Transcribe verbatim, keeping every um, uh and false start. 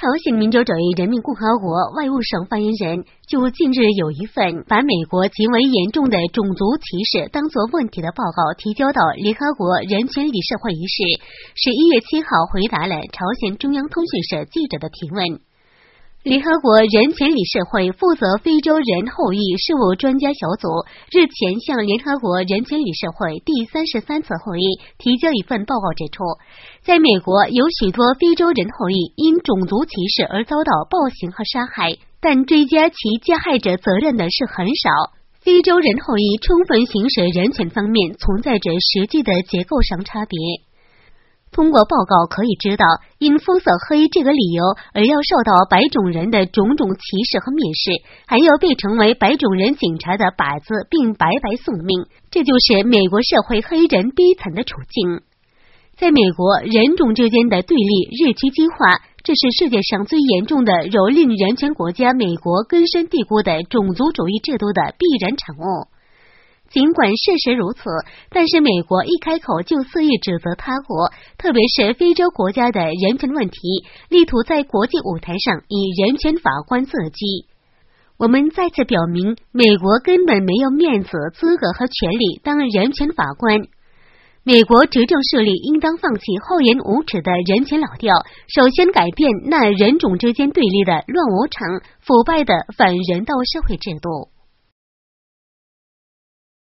朝鲜民主主义人民共和国外务省发言人就近日有一份把美国极为严重的种族歧视当作问题的报告提交到联合国人权理事会一事，十一月七号回答了朝鲜中央通讯社记者的提问。联合国人权理事会负责非洲人后裔事务专家小组日前向联合国人权理事会第三十三次会议提交一份报告，指出，在美国有许多非洲人后裔因种族歧视而遭到暴行和杀害，但追加其加害者责任的是很少。非洲人后裔充分行使人权方面存在着实际的结构上差别。通过报告可以知道，因肤色黑这个理由而要受到白种人的种种歧视和蔑视，还有被称为白种人警察的靶子并白白送命，这就是美国社会黑人悲惨的处境。在美国，人种之间的对立日趋激化，这是世界上最严重的蹂躏人权国家美国根深蒂固的种族主义制度的必然产物。尽管事实如此，但是美国一开口就肆意指责他国，特别是非洲国家的人权问题，力图在国际舞台上以人权法官自居。我们再次表明，美国根本没有面子、资格和权利当人权法官。美国执政势力应当放弃厚颜无耻的人权老调，首先改变那人种之间对立的乱无常、腐败的反人道社会制度。